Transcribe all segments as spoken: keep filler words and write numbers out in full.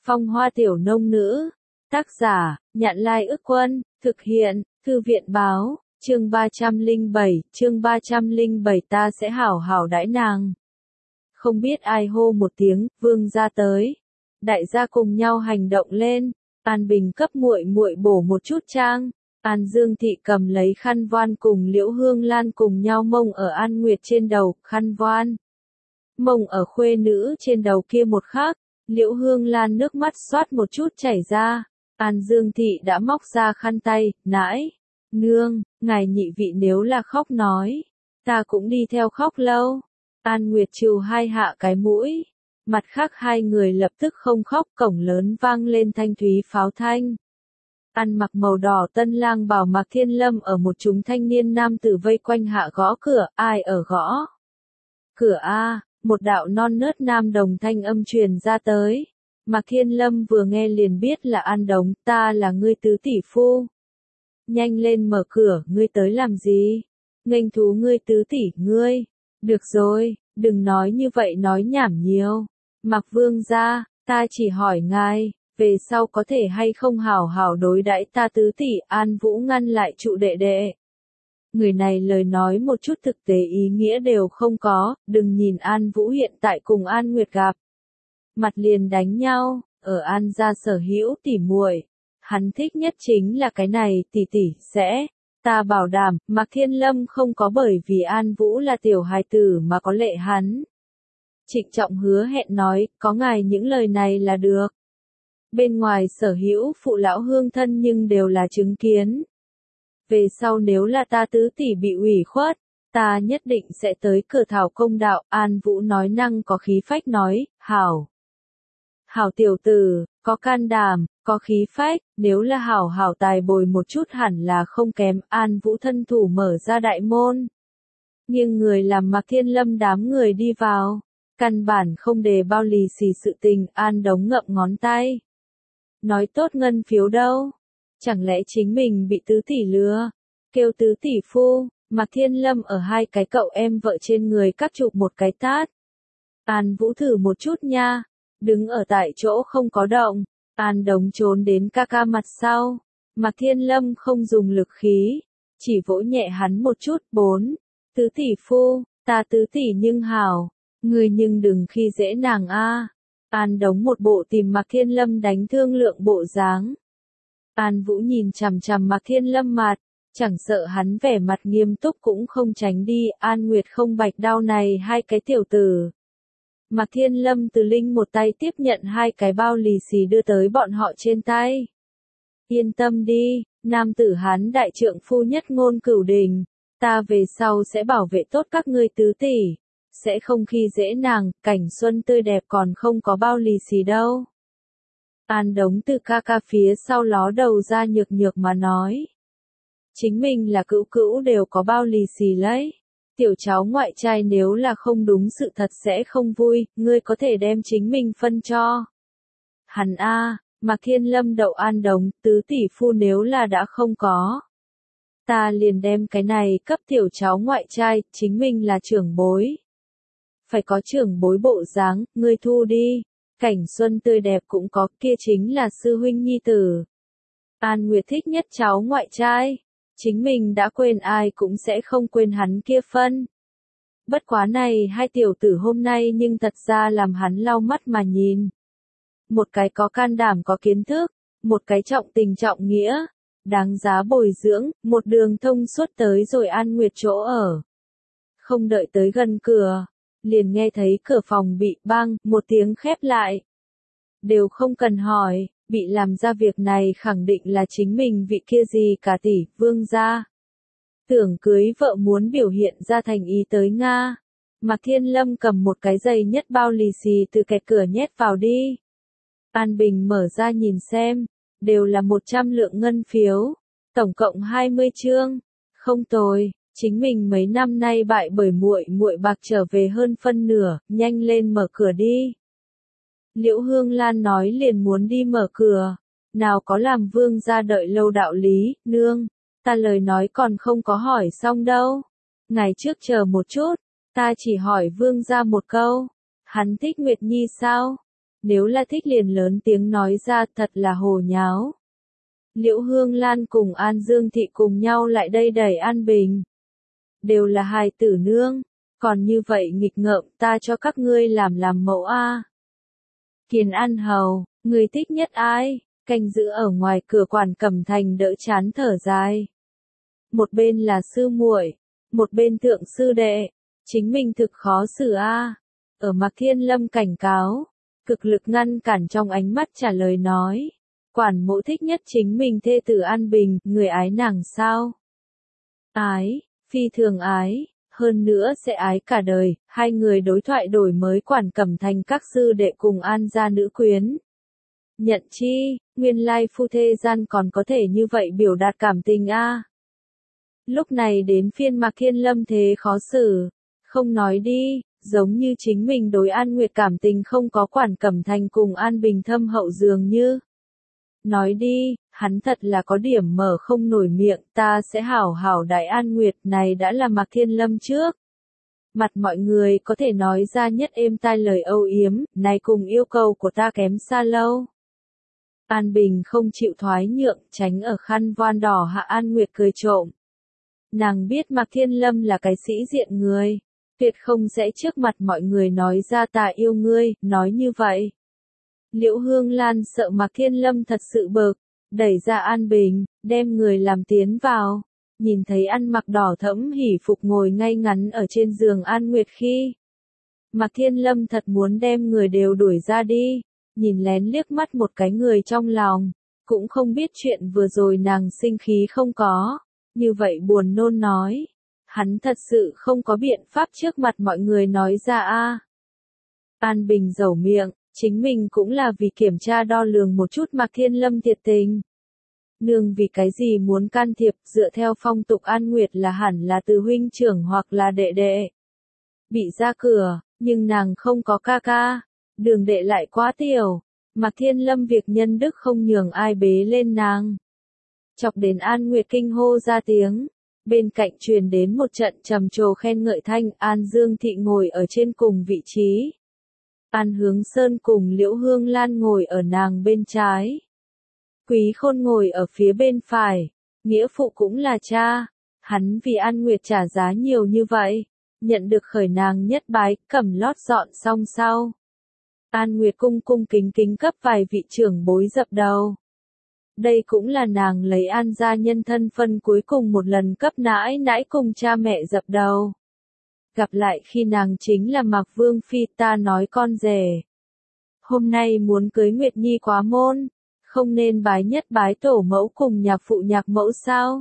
Phong hoa tiểu nông nữ. Tác giả, Nhạn Lai Ức Quân, thực hiện, Thư viện báo, chương ba trăm lẻ bảy, chương ba trăm lẻ bảy ta sẽ hảo hảo đãi nàng. Không biết ai hô một tiếng, vương gia tới. Đại gia cùng nhau hành động lên, An Bình cấp muội muội bổ một chút trang. An Dương Thị cầm lấy khăn voan cùng Liễu Hương Lan cùng nhau mông ở An Nguyệt trên đầu, khăn voan. Mông ở khuê nữ trên đầu kia một khắc, Liễu Hương Lan nước mắt xoát một chút chảy ra. An Dương Thị đã móc ra khăn tay, nãi. Nương, ngài nhị vị nếu là khóc nói, ta cũng đi theo khóc lâu. An Nguyệt trừ hai hạ cái mũi. Mặt khác hai người lập tức không khóc, cổng lớn vang lên thanh thúy pháo thanh. Ăn mặc màu đỏ tân lang bào Mạc Thiên Lâm ở một chúng thanh niên nam tử vây quanh hạ gõ cửa, ai ở gõ? Cửa A, một đạo non nớt nam đồng thanh âm truyền ra tới. Mạc Thiên Lâm vừa nghe liền biết là An Đống, ta là ngươi tứ tỷ phu. Nhanh lên mở cửa, ngươi tới làm gì? Nghênh thú ngươi tứ tỷ, ngươi. Được rồi, đừng nói như vậy nói nhảm nhiều. Mạc Vương gia, ta chỉ hỏi ngài, về sau có thể hay không hảo hảo đối đãi ta tứ tỷ. An Vũ ngăn lại trụ đệ đệ. Người này lời nói một chút thực tế ý nghĩa đều không có, đừng nhìn An Vũ hiện tại cùng An Nguyệt gặp. Mặt liền đánh nhau, ở An gia sở hữu tỉ muội. Hắn thích nhất chính là cái này, tỷ tỷ sẽ. Ta bảo đảm, Mạc Thiên Lâm không có bởi vì An Vũ là tiểu hài tử mà có lệ hắn. Trịnh trọng hứa hẹn nói, có ngài những lời này là được. Bên ngoài sở hữu phụ lão hương thân nhưng đều là chứng kiến. Về sau nếu là ta tứ tỷ bị ủy khuất, ta nhất định sẽ tới cửa thảo công đạo. An Vũ nói năng có khí phách nói, hảo. Hảo tiểu tử, có can đảm, có khí phách, nếu là hảo hảo tài bồi một chút hẳn là không kém. An Vũ thân thủ mở ra đại môn. Nhưng người làm Mạc Thiên Lâm đám người đi vào. Căn bản không đề bao lì xì sự tình. An Đống ngậm ngón tay. Nói tốt ngân phiếu đâu? Chẳng lẽ chính mình bị tứ tỷ lừa? Kêu tứ tỷ phu. Mạc Thiên Lâm ở hai cái cậu em vợ trên người cắt chụp một cái tát. An Vũ thử một chút nha. Đứng ở tại chỗ không có động. An Đống trốn đến ca ca mặt sau. Mạc Thiên Lâm không dùng lực khí. Chỉ vỗ nhẹ hắn một chút. Bốn. Tứ tỷ phu, ta tứ tỷ nhưng hảo. Người nhưng đừng khi dễ nàng a. An Đống một bộ tìm Mạc Thiên Lâm đánh thương lượng bộ dáng. An Vũ nhìn chằm chằm Mạc Thiên Lâm mặt. Chẳng sợ hắn vẻ mặt nghiêm túc cũng không tránh đi. An Nguyệt không bạch đao này hai cái tiểu tử. Mạc Thiên Lâm từ linh một tay tiếp nhận hai cái bao lì xì đưa tới bọn họ trên tay. Yên tâm đi, nam tử Hán đại trượng phu nhất ngôn cửu đình. Ta về sau sẽ bảo vệ tốt các ngươi tứ tỷ. Sẽ không khi dễ nàng, cảnh xuân tươi đẹp còn không có bao lì xì đâu. An Đống từ ca ca phía sau ló đầu ra nhược nhược mà nói. Chính mình là cữu cữu đều có bao lì xì lấy. Tiểu cháu ngoại trai nếu là không đúng sự thật sẽ không vui, ngươi có thể đem chính mình phân cho. Hắn a, à, Mạc Thiên Lâm đậu An Đống, tứ tỷ phu nếu là đã không có. Ta liền đem cái này cấp tiểu cháu ngoại trai, chính mình là trưởng bối. Phải có trưởng bối bộ dáng, ngươi thu đi. Cảnh xuân tươi đẹp cũng có, kia chính là sư huynh nhi tử. An Nguyệt thích nhất cháu ngoại trai. Chính mình đã quên ai cũng sẽ không quên hắn kia phân. Bất quá này hai tiểu tử hôm nay nhưng thật ra làm hắn lau mắt mà nhìn. Một cái có can đảm có kiến thức, một cái trọng tình trọng nghĩa, đáng giá bồi dưỡng, một đường thông suốt tới rồi An Nguyệt chỗ ở. Không đợi tới gần cửa, liền nghe thấy cửa phòng bị bang, một tiếng khép lại. Đều không cần hỏi. Bị làm ra việc này khẳng định là chính mình vị kia gì cả tỷ, vương gia. Tưởng cưới vợ muốn biểu hiện ra thành ý tới Nga. Mạc Thiên Lâm cầm một cái dày nhất bao lì xì từ kẹt cửa nhét vào đi. An Bình mở ra nhìn xem, đều là một trăm lượng ngân phiếu, tổng cộng hai mươi chương. Không tồi, chính mình mấy năm nay bại bởi muội muội bạc trở về hơn phân nửa, nhanh lên mở cửa đi. Liễu Hương Lan nói liền muốn đi mở cửa. Nào có làm vương gia đợi lâu đạo lý, nương. Ta lời nói còn không có hỏi xong đâu. Ngày trước chờ một chút. Ta chỉ hỏi vương gia một câu. Hắn thích Nguyệt Nhi sao? nếu là thích liền lớn tiếng nói ra, thật là hồ nháo. Liễu Hương Lan cùng An Dương Thị cùng nhau lại đây đẩy An Bình. Đều là hài tử nương, còn như vậy nghịch ngợm, ta cho các ngươi làm làm mẫu a. Kiền An Hầu, người thích nhất ai? Canh giữ ở ngoài cửa Quản Cẩm Thành đỡ chán thở dài. Một bên là sư muội, một bên thượng sư đệ, chính mình thực khó xử a. Ở Mạc Thiên Lâm cảnh cáo, cực lực ngăn cản trong ánh mắt trả lời nói. Quản mẫu thích nhất chính mình thê tử An Bình, người ái nàng sao? Ái, phi thường ái, hơn nữa sẽ ái cả đời. Hai người đối thoại đổi mới Quản Cẩm Thành các sư đệ cùng An gia nữ quyến. Nhận chi, nguyên lai phu thê gian còn có thể như vậy biểu đạt cảm tình a. Lúc này đến phiên Mạc Thiên Lâm thế khó xử, không nói đi, giống như chính mình đối An Nguyệt cảm tình không có Quản Cẩm Thành cùng An Bình thâm hậu dường như. Nói đi, hắn thật là có điểm mở không nổi miệng, ta sẽ hảo hảo đại An Nguyệt, này đã là Mạc Thiên Lâm trước. Mặt mọi người có thể nói ra nhất êm tai lời âu yếm, này cùng yêu cầu của ta kém xa lâu. An Bình không chịu thoái nhượng, tránh ở khăn voan đỏ hạ An Nguyệt cười trộm. Nàng biết Mạc Thiên Lâm là cái sĩ diện người, tuyệt không sẽ trước mặt mọi người nói ra ta yêu ngươi, nói như vậy. Liễu Hương Lan sợ Mạc Thiên Lâm thật sự bực, đẩy ra An Bình, đem người làm tiến vào, nhìn thấy ăn mặc đỏ thẫm hỉ phục ngồi ngay ngắn ở trên giường An Nguyệt khi. Mạc Thiên Lâm thật muốn đem người đều đuổi ra đi, nhìn lén liếc mắt một cái người trong lòng, cũng không biết chuyện vừa rồi nàng sinh khí không có, như vậy buồn nôn nói. Hắn thật sự không có biện pháp trước mặt mọi người nói ra a. An Bình dẩu miệng, chính mình cũng là vì kiểm tra đo lường một chút Mạc Thiên Lâm thiệt tình. Nương vì cái gì muốn can thiệp, dựa theo phong tục An Nguyệt là hẳn là từ huynh trưởng hoặc là đệ đệ. Bị ra cửa, nhưng nàng không có ca ca, đường đệ lại quá tiểu, Mạc Thiên Lâm việc nhân đức không nhường ai bế lên nàng. Chọc đến An Nguyệt kinh hô ra tiếng. Bên cạnh truyền đến một trận trầm trồ khen ngợi thanh, An Dương Thị ngồi ở trên cùng vị trí. An Hướng Sơn cùng Liễu Hương Lan ngồi ở nàng bên trái. Quý Khôn ngồi ở phía bên phải, nghĩa phụ cũng là cha. Hắn vì An Nguyệt trả giá nhiều như vậy, nhận được khởi nàng nhất bái, cầm lót dọn xong sau. An Nguyệt cung cung kính kính cấp vài vị trưởng bối dập đầu. Đây cũng là nàng lấy An gia nhân thân phân cuối cùng một lần cấp nãi nãi cùng cha mẹ dập đầu. Gặp lại khi nàng chính là Mạc Vương Phi, ta nói con rể. Hôm nay muốn cưới Nguyệt Nhi quá môn, không nên bái nhất bái tổ mẫu cùng nhạc phụ nhạc mẫu sao?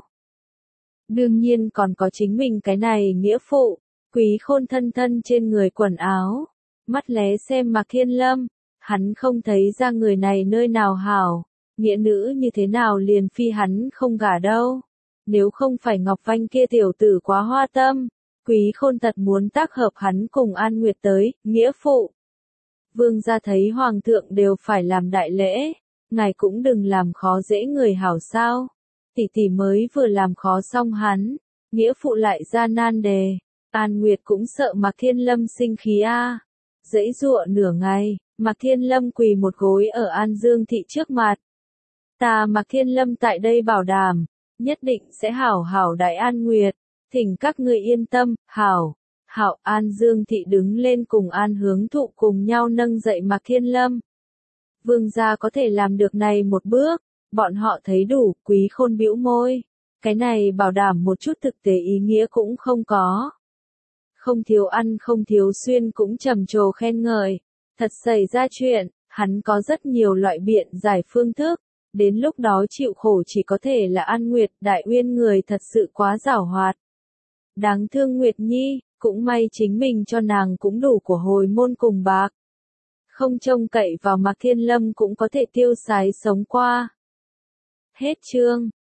Đương nhiên còn có chính mình cái này nghĩa phụ, Quý Khôn thân thân trên người quần áo, mắt lé xem Mạc Thiên Lâm, hắn không thấy ra người này nơi nào hảo. Nghĩa nữ như thế nào liền phi hắn không gả đâu. Nếu không phải Ngọc Vanh kia tiểu tử quá hoa tâm, Quý Khôn thật muốn tác hợp hắn cùng An Nguyệt tới, nghĩa phụ. Vương gia thấy hoàng thượng đều phải làm đại lễ, ngài cũng đừng làm khó dễ người hảo sao. Tỷ tỷ mới vừa làm khó xong hắn, nghĩa phụ lại ra nan đề. An Nguyệt cũng sợ Mạc Thiên Lâm sinh khí a. Dãy dụa nửa ngày, Mạc Thiên Lâm quỳ một gối ở An Dương Thị trước mặt. Ta Mạc Thiên Lâm tại đây bảo đảm, nhất định sẽ hảo hảo đại An Nguyệt, thỉnh các ngươi yên tâm, hảo, hảo. An Dương Thị đứng lên cùng An Hướng Thụ cùng nhau nâng dậy Mạc Thiên Lâm. Vương gia có thể làm được này một bước, bọn họ thấy đủ. Quý Khôn bĩu môi, cái này bảo đảm một chút thực tế ý nghĩa cũng không có. Không thiếu ăn không thiếu xuyên cũng trầm trồ khen ngợi, thật xảy ra chuyện, hắn có rất nhiều loại biện giải phương thức. Đến lúc đó chịu khổ chỉ có thể là An Nguyệt, Đại Uyên người thật sự quá giảo hoạt. Đáng thương Nguyệt Nhi, cũng may chính mình cho nàng cũng đủ của hồi môn cùng bạc. Không trông cậy vào Mạc Thiên Lâm cũng có thể tiêu xài sống qua. Hết chương.